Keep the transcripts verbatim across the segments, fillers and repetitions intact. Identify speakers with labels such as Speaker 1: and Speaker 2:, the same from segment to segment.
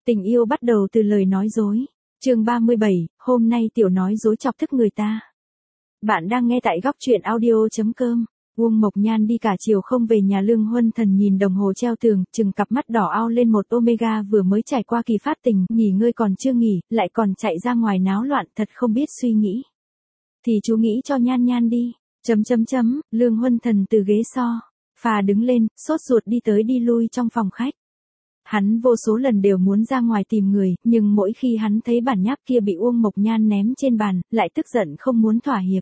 Speaker 1: Tình yêu bắt đầu từ lời nói dối. Chương ba mươi bảy, hôm nay tiểu nói dối chọc tức người ta. Bạn đang nghe tại góc truyện audio chấm com. Uông Mộc Nhan đi cả chiều không về nhà. Lương Huân Thần nhìn đồng hồ treo tường, chừng cặp mắt đỏ ao lên. Một Omega vừa mới trải qua kỳ phát tình, nghỉ ngơi còn chưa nghỉ, lại còn chạy ra ngoài náo loạn, thật không biết suy nghĩ. Thì chú nghĩ cho Nhan Nhan đi. Chấm chấm chấm, Lương Huân Thần từ ghế so phà đứng lên, sốt ruột đi tới đi lui trong phòng khách. Hắn vô số lần đều muốn ra ngoài tìm người, nhưng mỗi khi hắn thấy bản nháp kia bị Uông Mộc Nhan ném trên bàn, lại tức giận không muốn thỏa hiệp.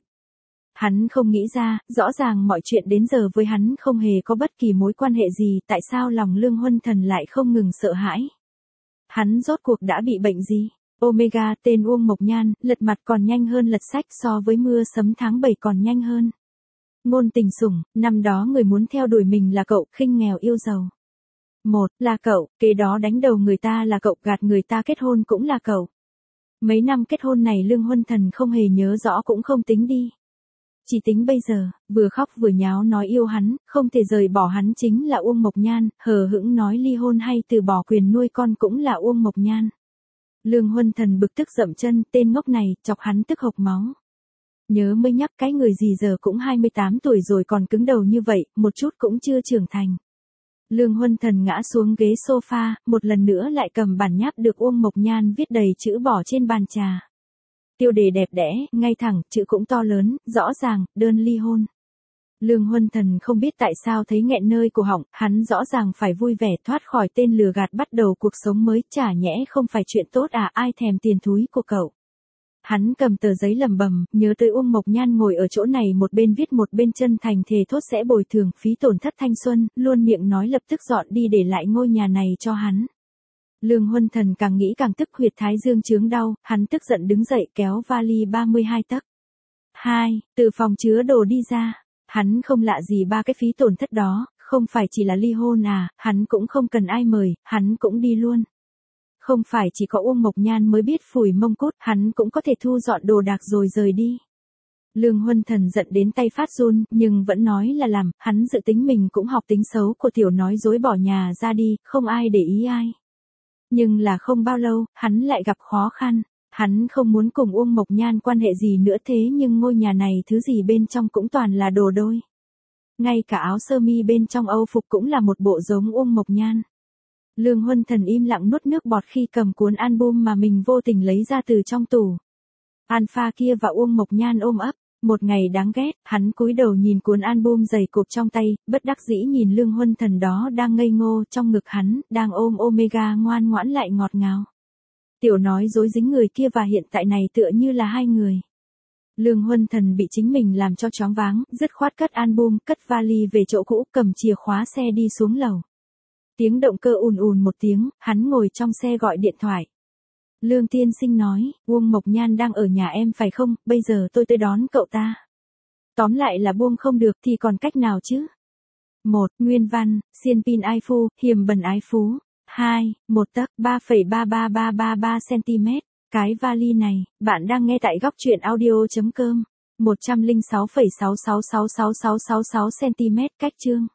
Speaker 1: Hắn không nghĩ ra, rõ ràng mọi chuyện đến giờ với hắn không hề có bất kỳ mối quan hệ gì, tại sao lòng Lương Huân Thần lại không ngừng sợ hãi. Hắn rốt cuộc đã bị bệnh gì? Omega, tên Uông Mộc Nhan, lật mặt còn nhanh hơn lật sách, so với mưa sấm tháng bảy còn nhanh hơn. Ngôn tình sủng, năm đó người muốn theo đuổi mình là cậu, khinh nghèo yêu giàu. Một, là cậu, kế đó đánh đầu người ta là cậu, gạt người ta kết hôn cũng là cậu. Mấy năm kết hôn này Lương Huân Thần không hề nhớ rõ cũng không tính đi. Chỉ tính bây giờ, vừa khóc vừa nháo nói yêu hắn, không thể rời bỏ hắn chính là Uông Mộc Nhan, hờ hững nói ly hôn hay từ bỏ quyền nuôi con cũng là Uông Mộc Nhan. Lương Huân Thần bực tức dậm chân, tên ngốc này, chọc hắn tức hộc máu. Nhớ mới nhắc, cái người gì giờ cũng hai mươi tám tuổi rồi còn cứng đầu như vậy, một chút cũng chưa trưởng thành. Lương Huân Thần ngã xuống ghế sofa, một lần nữa lại cầm bản nháp được Uông Mộc Nhan viết đầy chữ bỏ trên bàn trà. Tiêu đề đẹp đẽ, ngay thẳng, chữ cũng to lớn, rõ ràng, đơn ly hôn. Lương Huân Thần không biết tại sao thấy nghẹn nơi cổ họng, hắn rõ ràng phải vui vẻ thoát khỏi tên lừa gạt bắt đầu cuộc sống mới, chả nhẽ không phải chuyện tốt à, ai thèm tiền thúi của cậu. Hắn cầm tờ giấy lẩm bẩm, nhớ tới Uông Mộc Nhan ngồi ở chỗ này một bên viết một bên chân thành thề thốt sẽ bồi thường phí tổn thất thanh xuân, luôn miệng nói lập tức dọn đi để lại ngôi nhà này cho hắn. Lương Huân Thần càng nghĩ càng tức, huyệt thái dương chướng đau, hắn tức giận đứng dậy kéo vali ba mươi hai tấc. Hai, từ phòng chứa đồ đi ra. Hắn không lạ gì ba cái phí tổn thất đó, không phải chỉ là ly hôn à, hắn cũng không cần ai mời, hắn cũng đi luôn. Không phải chỉ có Uông Mộc Nhan mới biết phủi mông cút, hắn cũng có thể thu dọn đồ đạc rồi rời đi. Lương Huân Thần giận đến tay phát run, nhưng vẫn nói là làm, hắn dự tính mình cũng học tính xấu của tiểu nói dối bỏ nhà ra đi, không ai để ý ai. Nhưng là không bao lâu, hắn lại gặp khó khăn. Hắn không muốn cùng Uông Mộc Nhan quan hệ gì nữa, thế nhưng ngôi nhà này thứ gì bên trong cũng toàn là đồ đôi. Ngay cả áo sơ mi bên trong Âu phục cũng là một bộ giống Uông Mộc Nhan. Lương Huân Thần im lặng nuốt nước bọt khi cầm cuốn album mà mình vô tình lấy ra từ trong tủ. Alpha kia và Uông Mộc Nhan ôm ấp. Một ngày đáng ghét, hắn cúi đầu nhìn cuốn album dày cộp trong tay, bất đắc dĩ nhìn Lương Huân Thần đó đang ngây ngô trong ngực hắn, đang ôm Omega ngoan ngoãn lại ngọt ngào. Tiểu nói dối dính người kia và hiện tại này tựa như là hai người. Lương Huân Thần bị chính mình làm cho choáng váng, dứt khoát cất album, cất vali về chỗ cũ, cầm chìa khóa xe đi xuống lầu. Tiếng động cơ ùn ùn một tiếng, hắn ngồi trong xe gọi điện thoại. Lương tiên sinh nói, Uông Mộc Nhan đang ở nhà em phải không, bây giờ tôi tới đón cậu ta. Tóm lại là buông không được thì còn cách nào chứ? Một, Nguyên văn, xiên pin ai phu, hiềm bẩn ái phú. Hai, một tấc, ba phẩy ba ba ba ba ba cm. Cái vali này, bạn đang nghe tại góc truyện audio chấm com. một trăm lẻ sáu phẩy sáu sáu sáu sáu sáu sáu sáu cm cách chương.